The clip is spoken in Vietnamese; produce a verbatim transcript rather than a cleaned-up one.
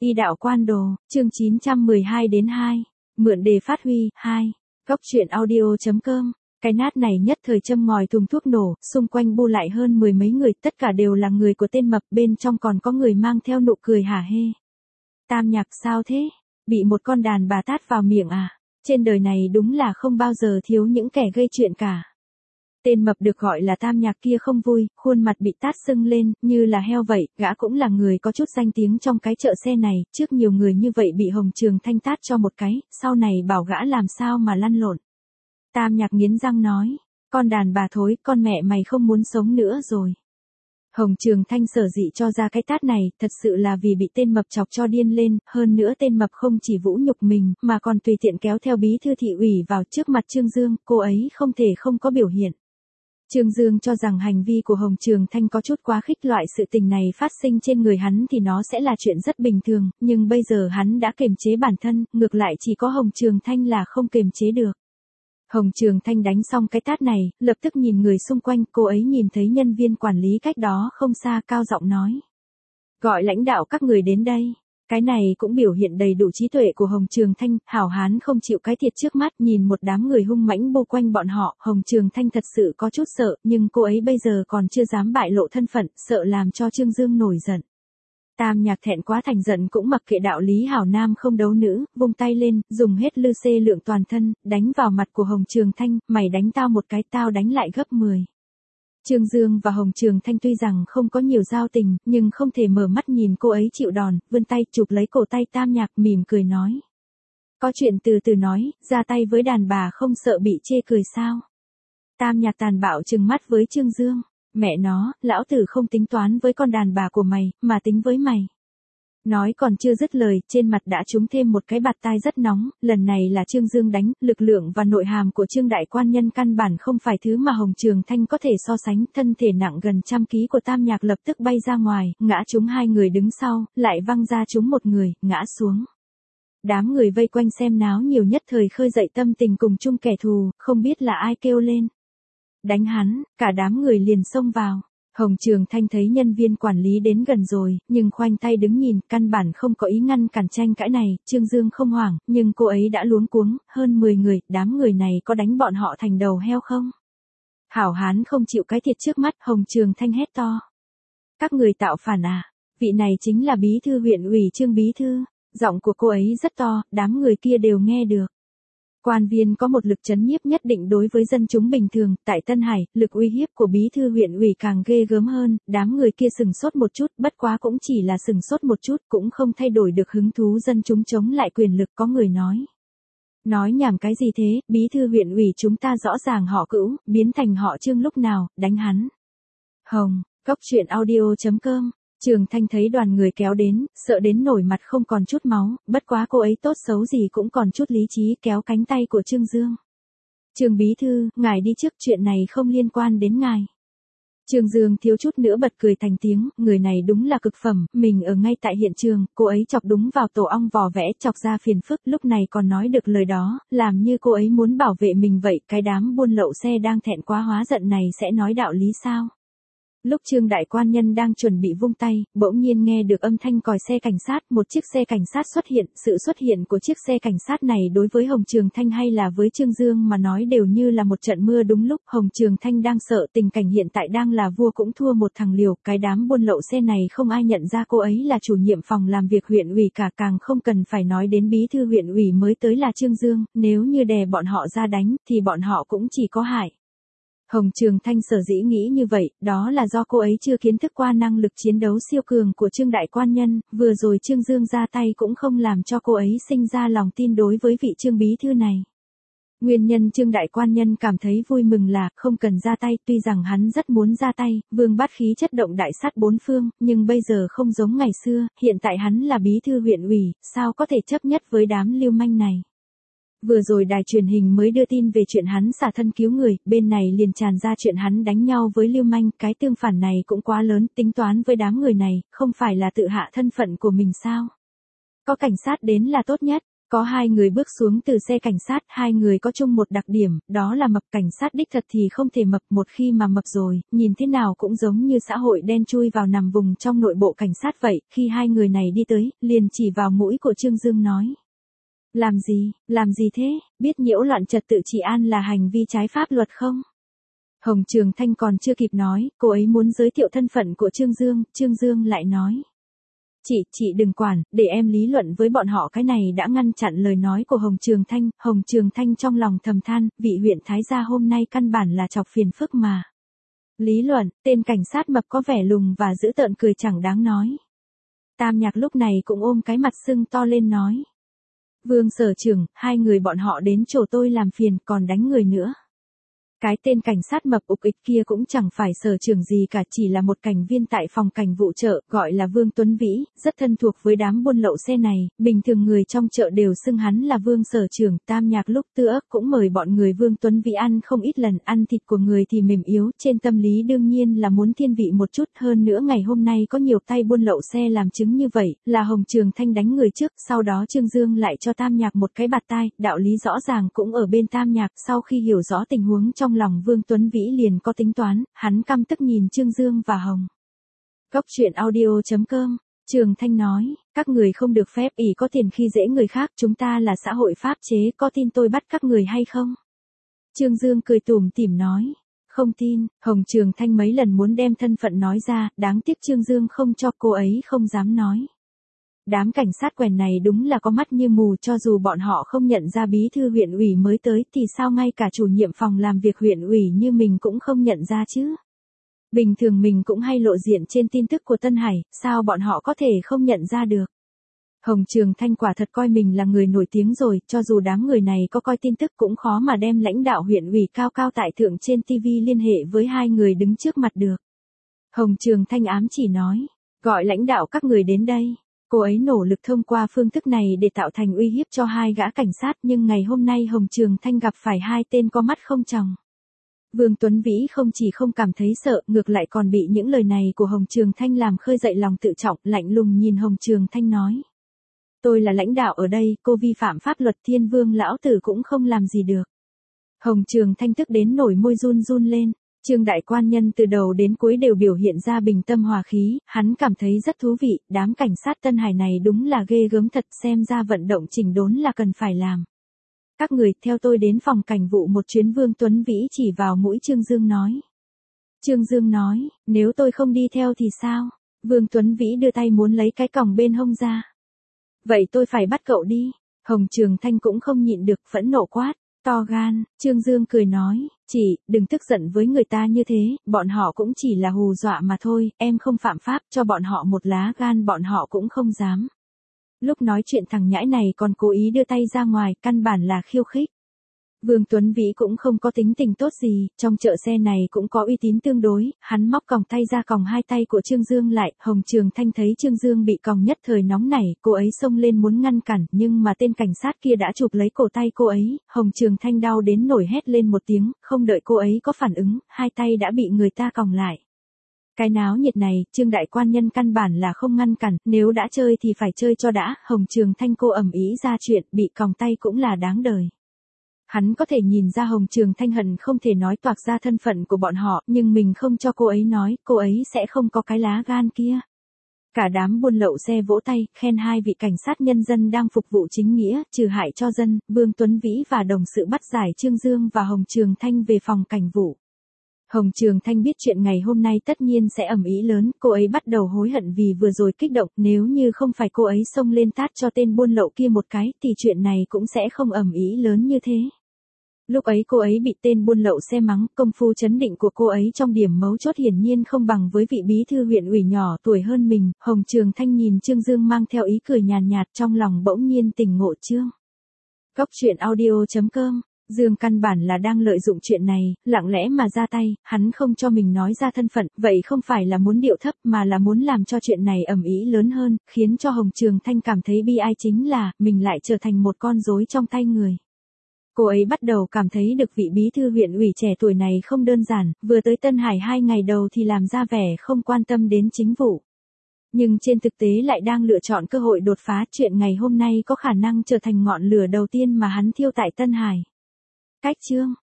Y đạo quan đồ, chương chín trăm mười hai đến hai. Mượn đề phát huy, hai. Góc truyện audio.com. Cái nát này nhất thời châm ngòi thùng thuốc nổ, xung quanh bu lại hơn mười mấy người, tất cả đều là người của tên mập, bên trong còn có người mang theo nụ cười hả hê. Tam Nhạc sao thế? Bị một con đàn bà tát vào miệng à? Trên đời này đúng là không bao giờ thiếu những kẻ gây chuyện cả. Tên mập được gọi là Tam Nhạc kia không vui, khuôn mặt bị tát sưng lên, như là heo vậy, gã cũng là người có chút danh tiếng trong cái chợ xe này, trước nhiều người như vậy bị Hồng Trường Thanh tát cho một cái, sau này bảo gã làm sao mà lăn lộn. Tam Nhạc nghiến răng nói, con đàn bà thối, con mẹ mày không muốn sống nữa rồi. Hồng Trường Thanh sở dĩ cho ra cái tát này, thật sự là vì bị tên mập chọc cho điên lên, hơn nữa tên mập không chỉ vũ nhục mình, mà còn tùy tiện kéo theo bí thư thị ủy vào trước mặt Trương Dương, cô ấy không thể không có biểu hiện. Trương Dương cho rằng hành vi của Hồng Trường Thanh có chút quá khích, loại sự tình này phát sinh trên người hắn thì nó sẽ là chuyện rất bình thường, nhưng bây giờ hắn đã kiềm chế bản thân, ngược lại chỉ có Hồng Trường Thanh là không kiềm chế được. Hồng Trường Thanh đánh xong cái tát này, lập tức nhìn người xung quanh, cô ấy nhìn thấy nhân viên quản lý cách đó không xa, cao giọng nói. Gọi lãnh đạo các người đến đây. Cái này cũng biểu hiện đầy đủ trí tuệ của Hồng Trường Thanh, hảo hán không chịu cái thiệt trước mắt, nhìn một đám người hung mãnh bu quanh bọn họ, Hồng Trường Thanh thật sự có chút sợ, nhưng cô ấy bây giờ còn chưa dám bại lộ thân phận, sợ làm cho Trương Dương nổi giận. Tam Nhạc thẹn quá thành giận cũng mặc kệ đạo lý hảo nam không đấu nữ, vung tay lên, dùng hết lư xê lượng toàn thân, đánh vào mặt của Hồng Trường Thanh, mày đánh tao một cái tao đánh lại gấp mười. Trương Dương và Hồng Trường Thanh tuy rằng không có nhiều giao tình, nhưng không thể mở mắt nhìn cô ấy chịu đòn, vươn tay chụp lấy cổ tay Tam Nhạc, mỉm cười nói. Có chuyện từ từ nói, ra tay với đàn bà không sợ bị chê cười sao? Tam Nhạc tàn bạo trừng mắt với Trương Dương. Mẹ nó, lão tử không tính toán với con đàn bà của mày, mà tính với mày. Nói còn chưa dứt lời, trên mặt đã trúng thêm một cái bạt tai rất nóng, lần này là Trương Dương đánh, lực lượng và nội hàm của Trương đại quan nhân căn bản không phải thứ mà Hồng Trường Thanh có thể so sánh, thân thể nặng gần trăm ký của Tam Nhạc lập tức bay ra ngoài, ngã trúng hai người đứng sau, lại văng ra trúng một người, ngã xuống. Đám người vây quanh xem náo nhiều nhất thời khơi dậy tâm tình cùng chung kẻ thù, không biết là ai kêu lên. Đánh hắn, cả đám người liền xông vào. Hồng Trường Thanh thấy nhân viên quản lý đến gần rồi, nhưng khoanh tay đứng nhìn, căn bản không có ý ngăn cản tranh cãi này, Trương Dương không hoảng, nhưng cô ấy đã luống cuống, hơn mười người, đám người này có đánh bọn họ thành đầu heo không? Hảo hán không chịu cái thiệt trước mắt, Hồng Trường Thanh hét to. Các người tạo phản à? Vị này chính là bí thư huyện ủy Trương bí thư, giọng của cô ấy rất to, đám người kia đều nghe được. Quan viên có một lực chấn nhiếp nhất định đối với dân chúng bình thường, tại Tân Hải, lực uy hiếp của bí thư huyện ủy càng ghê gớm hơn, đám người kia sừng sốt một chút, bất quá cũng chỉ là sừng sốt một chút, cũng không thay đổi được hứng thú dân chúng chống lại quyền lực, có người nói. Nói nhảm cái gì thế, bí thư huyện ủy chúng ta rõ ràng họ Cữu, biến thành họ Trương lúc nào, đánh hắn. Hồng, góc truyện audio.com. Trường Thanh thấy đoàn người kéo đến, sợ đến nổi mặt không còn chút máu, bất quá cô ấy tốt xấu gì cũng còn chút lý trí, kéo cánh tay của Trương Dương. Trương bí thư, ngài đi trước, chuyện này không liên quan đến ngài. Trương Dương thiếu chút nữa bật cười thành tiếng, người này đúng là cực phẩm, mình ở ngay tại hiện trường, cô ấy chọc đúng vào tổ ong vò vẽ, chọc ra phiền phức, lúc này còn nói được lời đó, làm như cô ấy muốn bảo vệ mình vậy, cái đám buôn lậu xe đang thẹn quá hóa giận này sẽ nói đạo lý sao? Lúc Trương đại quan nhân đang chuẩn bị vung tay, bỗng nhiên nghe được âm thanh còi xe cảnh sát, một chiếc xe cảnh sát xuất hiện, sự xuất hiện của chiếc xe cảnh sát này đối với Hồng Trường Thanh hay là với Trương Dương mà nói đều như là một trận mưa đúng lúc, Hồng Trường Thanh đang sợ tình cảnh hiện tại đang là vua cũng thua một thằng liều, cái đám buôn lậu xe này không ai nhận ra cô ấy là chủ nhiệm phòng làm việc huyện ủy cả, càng không cần phải nói đến bí thư huyện ủy mới tới là Trương Dương, nếu như đè bọn họ ra đánh, thì bọn họ cũng chỉ có hại. Hồng Trường Thanh sở dĩ nghĩ như vậy, đó là do cô ấy chưa kiến thức qua năng lực chiến đấu siêu cường của Trương đại quan nhân, vừa rồi Trương Dương ra tay cũng không làm cho cô ấy sinh ra lòng tin đối với vị Trương bí thư này. Nguyên nhân Trương đại quan nhân cảm thấy vui mừng là không cần ra tay, tuy rằng hắn rất muốn ra tay, vương bát khí chất động đại sát bốn phương, nhưng bây giờ không giống ngày xưa, hiện tại hắn là bí thư huyện ủy, sao có thể chấp nhất với đám lưu manh này. Vừa rồi đài truyền hình mới đưa tin về chuyện hắn xả thân cứu người, bên này liền tràn ra chuyện hắn đánh nhau với lưu manh, cái tương phản này cũng quá lớn, tính toán với đám người này, không phải là tự hạ thân phận của mình sao? Có cảnh sát đến là tốt nhất, Có hai người bước xuống từ xe cảnh sát, hai người có chung một đặc điểm, đó là mập. Cảnh sát đích thật thì không thể mập, một khi mà mập rồi, nhìn thế nào cũng giống như xã hội đen chui vào nằm vùng trong nội bộ cảnh sát vậy. Khi hai người này đi tới, liền chỉ vào mũi của Trương Dương nói. Làm gì, làm gì thế, biết nhiễu loạn trật tự trị an là hành vi trái pháp luật không? Hồng Trường Thanh còn chưa kịp nói, cô ấy muốn giới thiệu thân phận của Trương Dương, Trương Dương lại nói. Chị, chị đừng quản, để em lý luận với bọn họ. Cái này đã ngăn chặn lời nói của Hồng Trường Thanh. Hồng Trường Thanh trong lòng thầm than, vị huyện Thái gia hôm nay căn bản là chọc phiền phức mà. Lý luận, tên cảnh sát mập có vẻ lùng và dữ tợn cười chẳng đáng nói. Tam Nhạc lúc này cũng ôm cái mặt sưng to lên nói. Vương Sở Trưởng, hai người bọn họ đến chỗ tôi làm phiền còn đánh người nữa. Cái tên cảnh sát mập ục ịch kia cũng chẳng phải sở trưởng gì cả, chỉ là một cảnh viên tại phòng cảnh vụ chợ, gọi là Vương Tuấn Vĩ, rất thân thuộc với đám buôn lậu xe này, bình thường người trong chợ đều xưng hắn là Vương Sở Trưởng. Tam Nhạc lúc tưa ấp cũng mời bọn người Vương Tuấn Vĩ ăn không ít lần, ăn thịt của người thì mềm yếu, trên tâm lý đương nhiên là muốn thiên vị một chút. Hơn nữa ngày hôm nay có nhiều tay buôn lậu xe làm chứng như vậy, là Hồng Trường Thanh đánh người trước, sau đó Trương Dương lại cho Tam Nhạc một cái bạt tai, đạo lý rõ ràng cũng ở bên Tam Nhạc. Sau khi hiểu rõ tình huống trong lòng Vương Tuấn Vĩ liền có tính toán, hắn căm tức nhìn Trương Dương và Hồng. Góc truyện audio chấm com, Trường Thanh nói, các người không được phép ỷ có tiền khi dễ người khác, chúng ta là xã hội pháp chế, có tin tôi bắt các người hay không? Trương Dương cười tủm tỉm nói, không tin. Hồng Trường Thanh mấy lần muốn đem thân phận nói ra, đáng tiếc Trương Dương không cho, cô ấy không dám nói. Đám cảnh sát quèn này đúng là có mắt như mù, cho dù bọn họ không nhận ra bí thư huyện ủy mới tới thì sao ngay cả chủ nhiệm phòng làm việc huyện ủy như mình cũng không nhận ra chứ. Bình thường mình cũng hay lộ diện trên tin tức của Tân Hải, sao bọn họ có thể không nhận ra được. Hồng Trường Thanh quả thật coi mình là người nổi tiếng rồi, cho dù đám người này có coi tin tức cũng khó mà đem lãnh đạo huyện ủy cao cao tại thượng trên ti vi liên hệ với hai người đứng trước mặt được. Hồng Trường Thanh ám chỉ nói, gọi lãnh đạo các người đến đây. Cô ấy nỗ lực thông qua phương thức này để tạo thành uy hiếp cho hai gã cảnh sát, nhưng ngày hôm nay Hồng Trường Thanh gặp phải hai tên có mắt không tròng. Vương Tuấn Vĩ không chỉ không cảm thấy sợ, ngược lại còn bị những lời này của Hồng Trường Thanh làm khơi dậy lòng tự trọng, lạnh lùng nhìn Hồng Trường Thanh nói. Tôi là lãnh đạo ở đây, cô vi phạm pháp luật, Thiên Vương lão tử cũng không làm gì được. Hồng Trường Thanh tức đến nổi môi run run lên. Trương đại quan nhân từ đầu đến cuối đều biểu hiện ra bình tâm hòa khí, hắn cảm thấy rất thú vị, đám cảnh sát Tân Hải này đúng là ghê gớm thật, xem ra vận động chỉnh đốn là cần phải làm. Các người theo tôi đến phòng cảnh vụ một chuyến. Vương Tuấn Vĩ chỉ vào mũi Trương Dương nói. Trương Dương nói, nếu tôi không đi theo thì sao? Vương Tuấn Vĩ đưa tay muốn lấy cái còng bên hông ra. Vậy tôi phải bắt cậu đi. Hồng Trường Thanh cũng không nhịn được, phẫn nộ quát. To gan. Trương Dương cười nói, chị, đừng tức giận với người ta như thế, bọn họ cũng chỉ là hù dọa mà thôi, em không phạm pháp, cho bọn họ một lá gan bọn họ cũng không dám. Lúc nói chuyện thằng nhãi này còn cố ý đưa tay ra ngoài, căn bản là khiêu khích. Vương Tuấn Vĩ cũng không có tính tình tốt gì, trong chợ xe này cũng có uy tín tương đối, hắn móc còng tay ra còng hai tay của Trương Dương lại. Hồng Trường Thanh thấy Trương Dương bị còng nhất thời nóng nảy, cô ấy xông lên muốn ngăn cản, nhưng mà tên cảnh sát kia đã chụp lấy cổ tay cô ấy. Hồng Trường Thanh đau đến nổi hét lên một tiếng, không đợi cô ấy có phản ứng, hai tay đã bị người ta còng lại. Cái náo nhiệt này, Trương đại quan nhân căn bản là không ngăn cản, nếu đã chơi thì phải chơi cho đã. Hồng Trường Thanh cô ầm ĩ ra chuyện, bị còng tay cũng là đáng đời. Hắn có thể nhìn ra Hồng Trường Thanh hận không thể nói toạc ra thân phận của bọn họ, nhưng mình không cho cô ấy nói, cô ấy sẽ không có cái lá gan kia. Cả đám buôn lậu xe vỗ tay, khen hai vị cảnh sát nhân dân đang phục vụ chính nghĩa, trừ hại cho dân. Vương Tuấn Vĩ và đồng sự bắt giải Trương Dương và Hồng Trường Thanh về phòng cảnh vụ. Hồng Trường Thanh biết chuyện ngày hôm nay tất nhiên sẽ ầm ĩ lớn, cô ấy bắt đầu hối hận vì vừa rồi kích động, nếu như không phải cô ấy xông lên tát cho tên buôn lậu kia một cái thì chuyện này cũng sẽ không ầm ĩ lớn như thế. Lúc ấy cô ấy bị tên buôn lậu xe mắng, công phu chấn định của cô ấy trong điểm mấu chốt hiển nhiên không bằng với vị bí thư huyện ủy nhỏ tuổi hơn mình. Hồng Trường Thanh nhìn Trương Dương mang theo ý cười nhàn nhạt, trong lòng bỗng nhiên tỉnh ngộ chương. Góc truyện audio chấm com. Dương căn bản là đang lợi dụng chuyện này, lặng lẽ mà ra tay, hắn không cho mình nói ra thân phận, vậy không phải là muốn điệu thấp mà là muốn làm cho chuyện này ầm ĩ lớn hơn, khiến cho Hồng Trường Thanh cảm thấy bi ai chính là, mình lại trở thành một con rối trong tay người. Cô ấy bắt đầu cảm thấy được vị bí thư huyện ủy trẻ tuổi này không đơn giản, vừa tới Tân Hải hai ngày đầu thì làm ra vẻ không quan tâm đến chính vụ. Nhưng trên thực tế lại đang lựa chọn cơ hội đột phá, chuyện ngày hôm nay có khả năng trở thành ngọn lửa đầu tiên mà hắn thiêu tại Tân Hải. Cách chương